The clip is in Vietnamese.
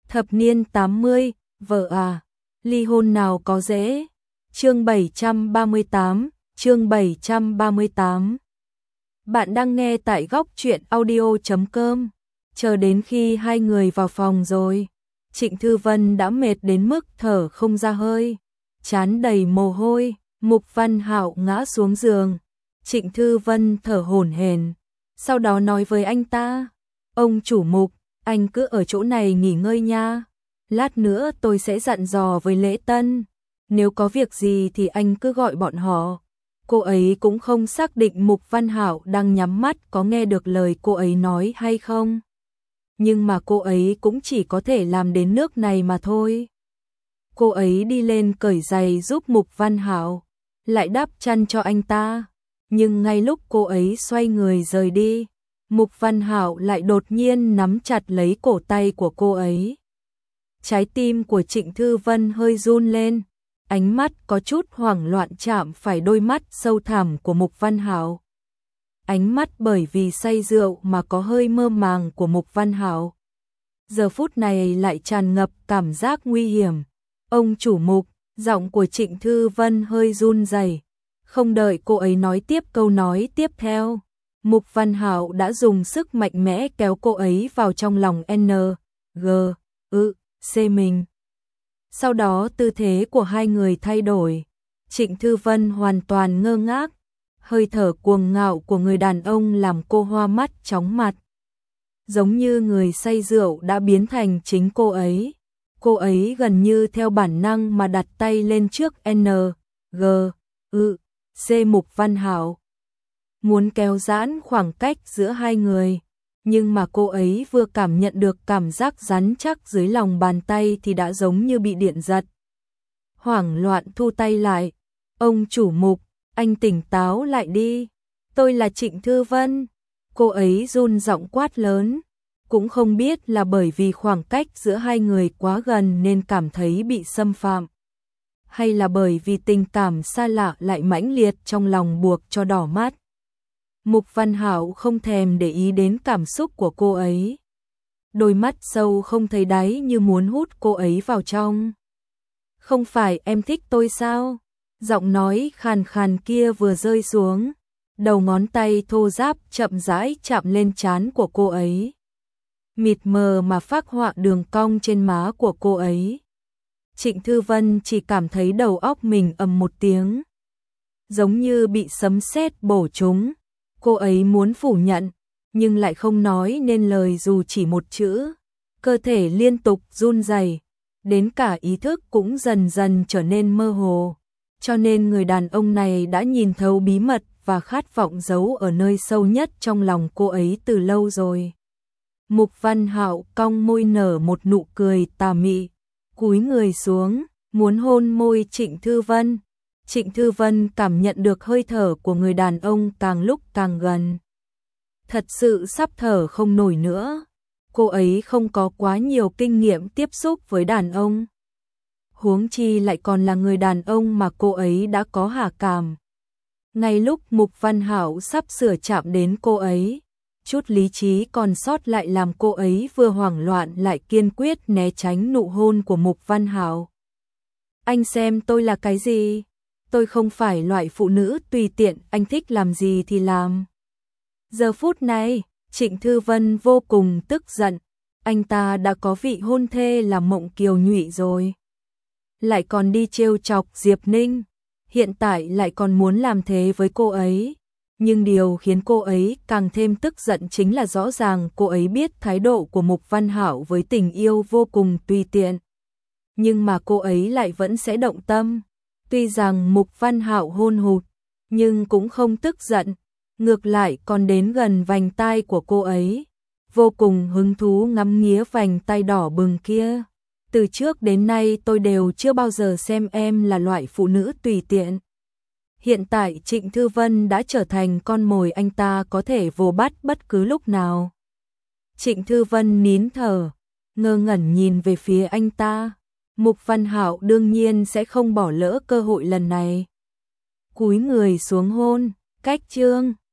Thập niên 80, vợ à, ly hôn nào có dễ. Chương 738, chương 738. Bạn đang nghe tại góc truyện audio.com. Chờ đến khi hai người vào phòng rồi, Trịnh Thư Vân đã mệt đến mức thở không ra hơi, trán đầy mồ hôi. Mục Văn Hạo ngã xuống giường. Trịnh Thư Vân thở hổn hển, sau đó nói với anh ta: "Ông chủ Mục, anh cứ ở chỗ này nghỉ ngơi nha. Lát nữa tôi sẽ dặn dò với Lễ Tân. Nếu có việc gì thì anh cứ gọi bọn họ." Cô ấy cũng không xác định Mục Văn Hạo đang nhắm mắt có nghe được lời cô ấy nói hay không. Nhưng mà cô ấy cũng chỉ có thể làm đến nước này mà thôi. Cô ấy đi lên cởi giày giúp Mục Văn Hạo, lại đắp chăn cho anh ta. Nhưng ngay lúc cô ấy xoay người rời đi, Mục Văn Hạo lại đột nhiên nắm chặt lấy cổ tay của cô ấy. Trái tim của Trịnh Thư Vân hơi run lên, ánh mắt có chút hoảng loạn chạm phải đôi mắt sâu thẳm của Mục Văn Hạo. Ánh mắt bởi vì say rượu mà có hơi mơ màng của Mục Văn Hạo giờ phút này lại tràn ngập cảm giác nguy hiểm. "Ông chủ Mục", giọng của Trịnh Thư Vân hơi run rẩy. Không đợi cô ấy nói tiếp câu nói tiếp theo, Mục Văn Hạo đã dùng sức mạnh mẽ kéo cô ấy vào trong lòng C mình. Sau đó tư thế của hai người thay đổi. Trịnh Thư Vân hoàn toàn ngơ ngác, hơi thở cuồng ngạo của người đàn ông làm cô hoa mắt chóng mặt. Giống như người say rượu đã biến thành chính cô ấy. Cô ấy gần như theo bản năng mà đặt tay lên trước Mục Văn Hạo, muốn kéo giãn khoảng cách giữa hai người. Nhưng mà cô ấy vừa cảm nhận được cảm giác rắn chắc dưới lòng bàn tay thì đã giống như bị điện giật. Hoảng loạn thu tay lại. "Ông chủ Mục, anh tỉnh táo lại đi. Tôi là Trịnh Thư Vân." Cô ấy run giọng quát lớn. Cũng không biết là bởi vì khoảng cách giữa hai người quá gần nên cảm thấy bị xâm phạm, hay là bởi vì tình cảm xa lạ lại mãnh liệt trong lòng buộc cho đỏ mắt. Mục Văn Hạo không thèm để ý đến cảm xúc của cô ấy. Đôi mắt sâu không thấy đáy như muốn hút cô ấy vào trong. "Không phải em thích tôi sao?" Giọng nói khàn khàn kia vừa rơi xuống, đầu ngón tay thô ráp chậm rãi chạm lên trán của cô ấy, mịt mờ mà phác họa đường cong trên má của cô ấy. Trịnh Thư Vân chỉ cảm thấy đầu óc mình ầm một tiếng, giống như bị sấm sét bổ trúng. Cô ấy muốn phủ nhận, nhưng lại không nói nên lời dù chỉ một chữ. Cơ thể liên tục run rẩy, đến cả ý thức cũng dần dần trở nên mơ hồ. Cho nên người đàn ông này đã nhìn thấu bí mật và khát vọng giấu ở nơi sâu nhất trong lòng cô ấy từ lâu rồi. Mục Văn Hạo cong môi nở một nụ cười tà mị, cúi người xuống, muốn hôn môi Trịnh Thư Vân. Trịnh Thư Vân cảm nhận được hơi thở của người đàn ông càng lúc càng gần. Thật sự sắp thở không nổi nữa. Cô ấy không có quá nhiều kinh nghiệm tiếp xúc với đàn ông, huống chi lại còn là người đàn ông mà cô ấy đã có hảo cảm. Ngay lúc Mục Văn Hạo sắp sửa chạm đến cô ấy, chút lý trí còn sót lại làm cô ấy vừa hoảng loạn lại kiên quyết né tránh nụ hôn của Mục Văn Hạo. "Anh xem tôi là cái gì? Tôi không phải loại phụ nữ tùy tiện, anh thích làm gì thì làm." Giờ phút này, Trịnh Thư Vân vô cùng tức giận. Anh ta đã có vị hôn thê là Mộng Kiều Nhụy rồi, lại còn đi trêu chọc Diệp Ninh, hiện tại lại còn muốn làm thế với cô ấy. Nhưng điều khiến cô ấy càng thêm tức giận chính là rõ ràng cô ấy biết thái độ của Mục Văn Hạo với tình yêu vô cùng tùy tiện, nhưng mà cô ấy lại vẫn sẽ động tâm. Tuy rằng Mục Văn Hạo hôn hụt, nhưng cũng không tức giận, ngược lại còn đến gần vành tai của cô ấy, vô cùng hứng thú ngắm nghía vành tai đỏ bừng kia. "Từ trước đến nay tôi đều chưa bao giờ xem em là loại phụ nữ tùy tiện." Hiện tại Trịnh Thư Vân đã trở thành con mồi anh ta có thể vồ bắt bất cứ lúc nào. Trịnh Thư Vân nín thở, ngơ ngẩn nhìn về phía anh ta. Mục Văn Hạo đương nhiên sẽ không bỏ lỡ cơ hội lần này. Cúi người xuống hôn, cách chương